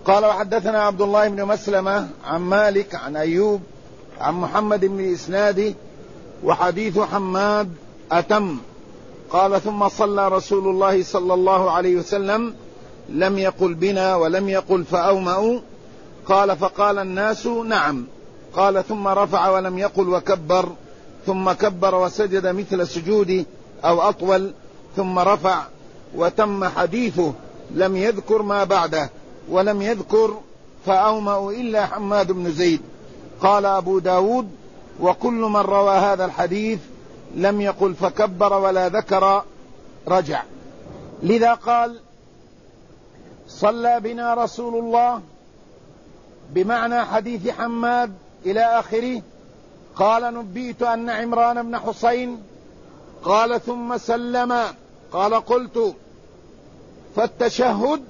قال وحدثنا عبد الله بن مسلمة عن مالك عن أيوب عن محمد بن إسناد وحديث حماد أتم. قال ثم صلى رسول الله صلى الله عليه وسلم لم يقل بنا ولم يقل فأومأوا. قال فقال الناس نعم. قال ثم رفع ولم يقل وكبر، ثم كبر وسجد مثل سجودي أو أطول، ثم رفع وتم حديثه، لم يذكر ما بعده ولم يذكر فأومأوا إلا حماد بن زيد. قال أبو داود وكل من روى هذا الحديث لم يقل فكبر ولا ذكر رجع. لذا قال صلى بنا رسول الله بمعنى حديث حماد إلى آخره. قال نبئت أن عمران بن حسين قال ثم سلم. قال قلت فالتشهد؟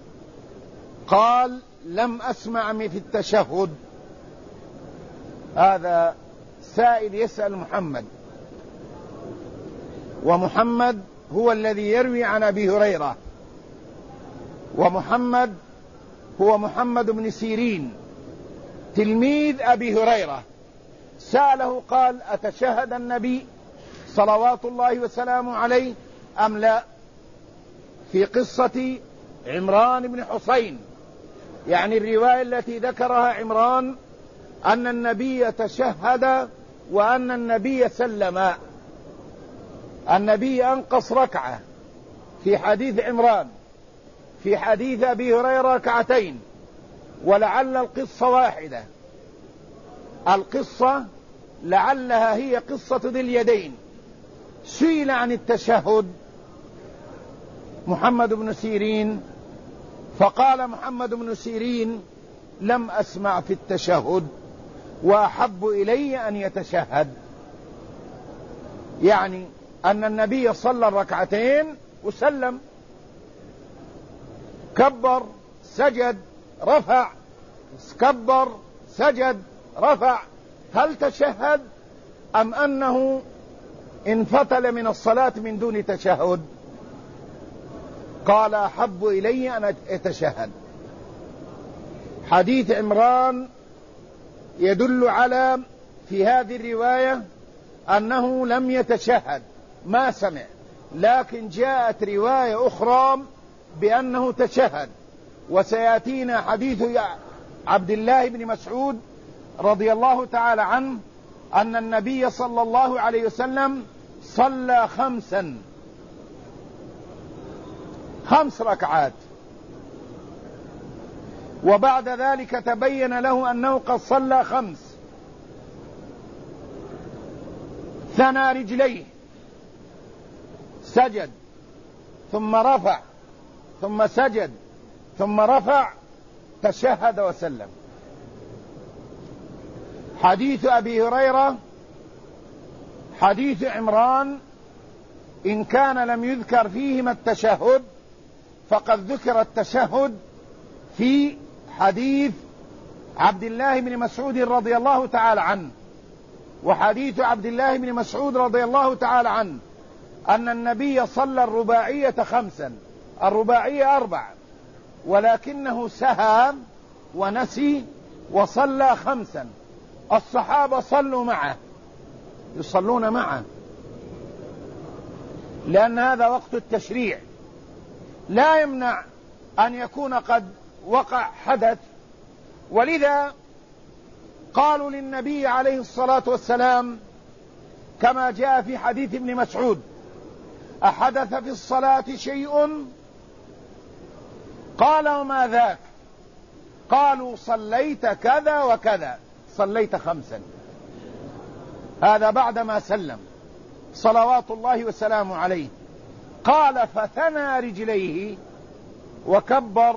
قال لم أسمع في التشهد. هذا سائل يسأل محمد، ومحمد هو الذي يروي عن أبي هريرة، ومحمد هو محمد بن سيرين تلميذ أبي هريرة. سأله قال أتشهد النبي صلوات الله وسلامه عليه أم لا؟ في قصة عمران بن حسين، يعني الرواية التي ذكرها عمران أن النبي تشهد وأن النبي سلم. النبي أنقص ركعة في حديث عمران، في حديث أبي هريرة ركعتين، ولعل القصة واحدة. القصة لعلها هي قصة ذي اليدين. سئل عن التشهد محمد بن سيرين، فقال محمد بن سيرين لم أسمع في التشهد وأحب إلي أن يتشهد. يعني أن النبي صلى الركعتين وسلم، كبر سجد رفع، كبر سجد رفع. هل تشهد أم أنه انفتل من الصلاة من دون تشهد؟ قال أحب إلي أن أتشهد. حديث عمران يدل على في هذه الرواية أنه لم يتشهد، ما سمع، لكن جاءت رواية أخرى بأنه تشهد. وسيأتينا حديث عبد الله بن مسعود رضي الله تعالى عنه أن النبي صلى الله عليه وسلم صلى 5 ركعات، وبعد ذلك تبين له أنه قد صلى 5. ثنى رجليه، سجد ثم رفع ثم سجد ثم رفع، تشهد وسلم. حديث أبي هريرة حديث عمران إن كان لم يذكر فيهما التشهد فقد ذكر التشهد في حديث عبد الله بن مسعود رضي الله تعالى عنه. وحديث عبد الله بن مسعود رضي الله تعالى عنه أن النبي صلى الرباعية 5، الرباعية 4، ولكنه سهى ونسي وصلى 5. الصحابة صلوا معه، يصلون معه، لأن هذا وقت التشريع، لا يمنع أن يكون قد وقع حدث. ولذا قالوا للنبي عليه الصلاة والسلام كما جاء في حديث ابن مسعود: أحدث في الصلاة شيء؟ قال وما ذاك؟ قالوا صليت كذا وكذا، صليت 5. هذا بعدما سلم صلوات الله وسلامه عليه. قال فثنى رجليه وكبر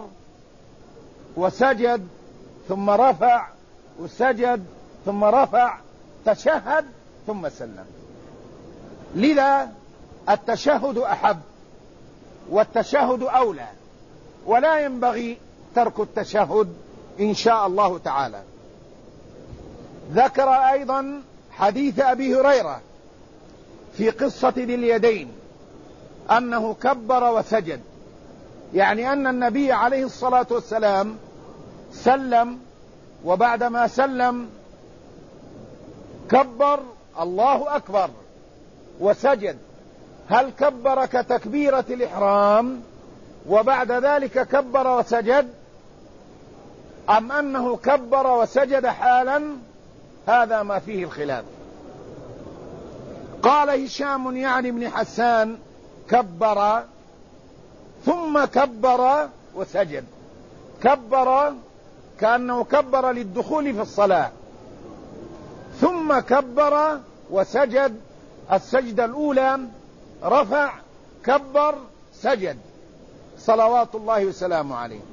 وسجد ثم رفع وسجد ثم رفع، تشهد ثم سلم. لذا التشهد أحب والتشهد أولى، ولا ينبغي ترك التشهد إن شاء الله تعالى. ذكر أيضا حديث أبي هريرة في قصة ذي اليدين أنه كبر وسجد، يعني أن النبي عليه الصلاة والسلام سلم، وبعدما سلم كبر الله أكبر وسجد، هل كبر كتكبيرة الإحرام وبعد ذلك كبر وسجد، أم أنه كبر وسجد حالا؟ هذا ما فيه الخلاف. قال هشام يعني ابن حسان كبر ثم كبر وسجد، كبر كأنه كبر للدخول في الصلاة، ثم كبر وسجد السجدة الأولى، رفع كبر سجد، صلوات الله وسلامه عليه.